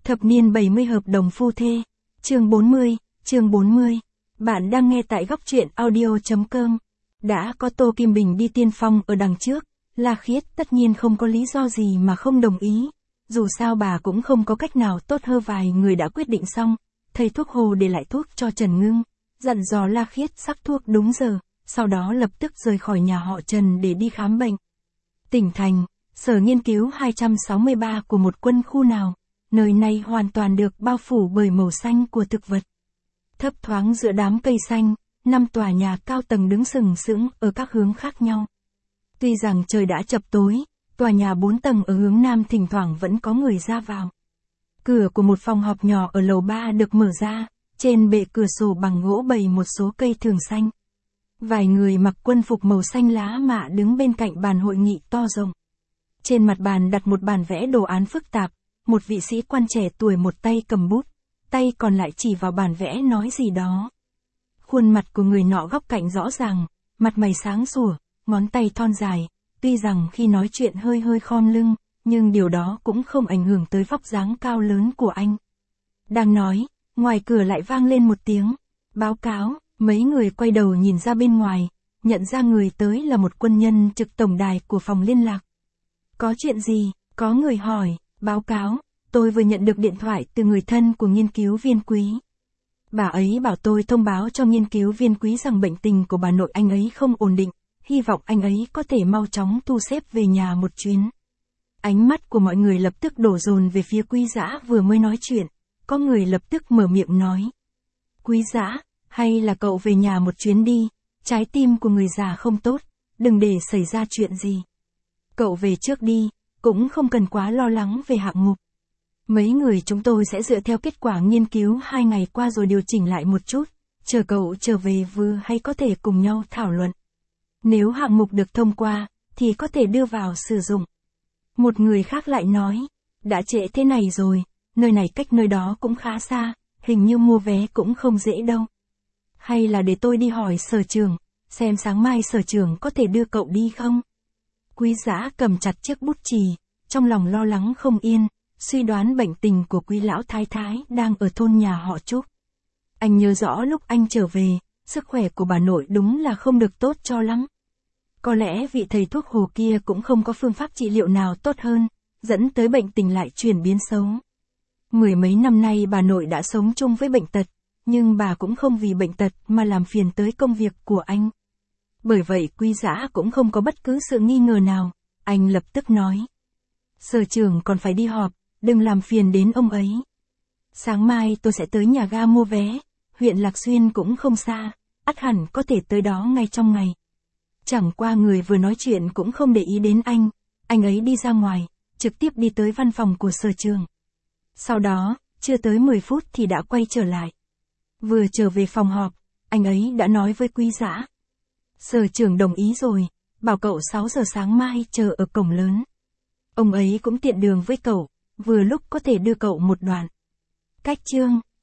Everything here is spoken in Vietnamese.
Thập niên 70 hợp đồng phu thê. Chương 40. Bạn đang nghe tại góc truyện audio.com. Đã có Tô Kim Bình đi tiên phong ở đằng trước, La Khiết tất nhiên không có lý do gì mà không đồng ý. Dù sao bà cũng không có cách nào tốt hơn, vài người đã quyết định xong. Thầy thuốc Hồ để lại thuốc cho Trần Ngưng, dặn dò La Khiết sắc thuốc đúng giờ, sau đó lập tức rời khỏi nhà họ Trần để đi khám bệnh. Tỉnh thành, sở nghiên cứu 263 của một quân khu nào. Nơi này hoàn toàn được bao phủ bởi màu xanh của thực vật. Thấp thoáng giữa đám cây xanh, 5 tòa nhà cao tầng đứng sừng sững ở các hướng khác nhau. Tuy rằng trời đã chập tối, tòa nhà 4 tầng ở hướng nam thỉnh thoảng vẫn có người ra vào. Cửa của một phòng họp nhỏ ở lầu 3 được mở ra, trên bệ cửa sổ bằng gỗ bày một số cây thường xanh. Vài người mặc quân phục màu xanh lá mạ đứng bên cạnh bàn hội nghị to rộng. Trên mặt bàn đặt một bản vẽ đồ án phức tạp. Một vị sĩ quan trẻ tuổi một tay cầm bút, tay còn lại chỉ vào bản vẽ nói gì đó. Khuôn mặt của người nọ góc cạnh rõ ràng, mặt mày sáng sủa, ngón tay thon dài, tuy rằng khi nói chuyện hơi khom lưng, nhưng điều đó cũng không ảnh hưởng tới vóc dáng cao lớn của anh. Đang nói, ngoài cửa lại vang lên một tiếng, báo cáo, mấy người quay đầu nhìn ra bên ngoài, nhận ra người tới là một quân nhân trực tổng đài của phòng liên lạc. Có chuyện gì? Có người hỏi. Báo cáo, tôi vừa nhận được điện thoại từ người thân của nghiên cứu viên Quý. Bà ấy bảo tôi thông báo cho nghiên cứu viên Quý rằng bệnh tình của bà nội anh ấy không ổn định, hy vọng anh ấy có thể mau chóng thu xếp về nhà một chuyến. Ánh mắt của mọi người lập tức đổ dồn về phía Quý Dã vừa mới nói chuyện, có người lập tức mở miệng nói. Quý Dã, hay là cậu về nhà một chuyến đi, trái tim của người già không tốt, đừng để xảy ra chuyện gì. Cậu về trước đi. Cũng không cần quá lo lắng về hạng mục. Mấy người chúng tôi sẽ dựa theo kết quả nghiên cứu 2 ngày qua rồi điều chỉnh lại một chút, chờ cậu trở về vừa hay có thể cùng nhau thảo luận. Nếu hạng mục được thông qua, thì có thể đưa vào sử dụng. Một người khác lại nói, đã trễ thế này rồi, nơi này cách nơi đó cũng khá xa, hình như mua vé cũng không dễ đâu. Hay là để tôi đi hỏi sở trưởng, xem sáng mai sở trưởng có thể đưa cậu đi không? Quý Dã cầm chặt chiếc bút chì, trong lòng lo lắng không yên, suy đoán bệnh tình của Quý lão thái thái đang ở thôn nhà họ Trúc. Anh nhớ rõ lúc anh trở về, sức khỏe của bà nội đúng là không được tốt cho lắm. Có lẽ vị thầy thuốc Hồ kia cũng không có phương pháp trị liệu nào tốt hơn, dẫn tới bệnh tình lại chuyển biến xấu. Mười mấy năm nay bà nội đã sống chung với bệnh tật, nhưng bà cũng không vì bệnh tật mà làm phiền tới công việc của anh. Bởi vậy Quý Dã cũng không có bất cứ sự nghi ngờ nào, anh lập tức nói. Sở trưởng còn phải đi họp, đừng làm phiền đến ông ấy. Sáng mai tôi sẽ tới nhà ga mua vé, huyện Lạc Xuyên cũng không xa, ắt hẳn có thể tới đó ngay trong ngày. Chẳng qua người vừa nói chuyện cũng không để ý đến anh ấy đi ra ngoài, trực tiếp đi tới văn phòng của sở trưởng. Sau đó, chưa tới 10 phút thì đã quay trở lại. Vừa trở về phòng họp, anh ấy đã nói với Quý Dã. Sở trưởng đồng ý rồi, bảo cậu 6 giờ sáng mai chờ ở cổng lớn. Ông ấy cũng tiện đường với cậu, vừa lúc có thể đưa cậu một đoạn. Cách chương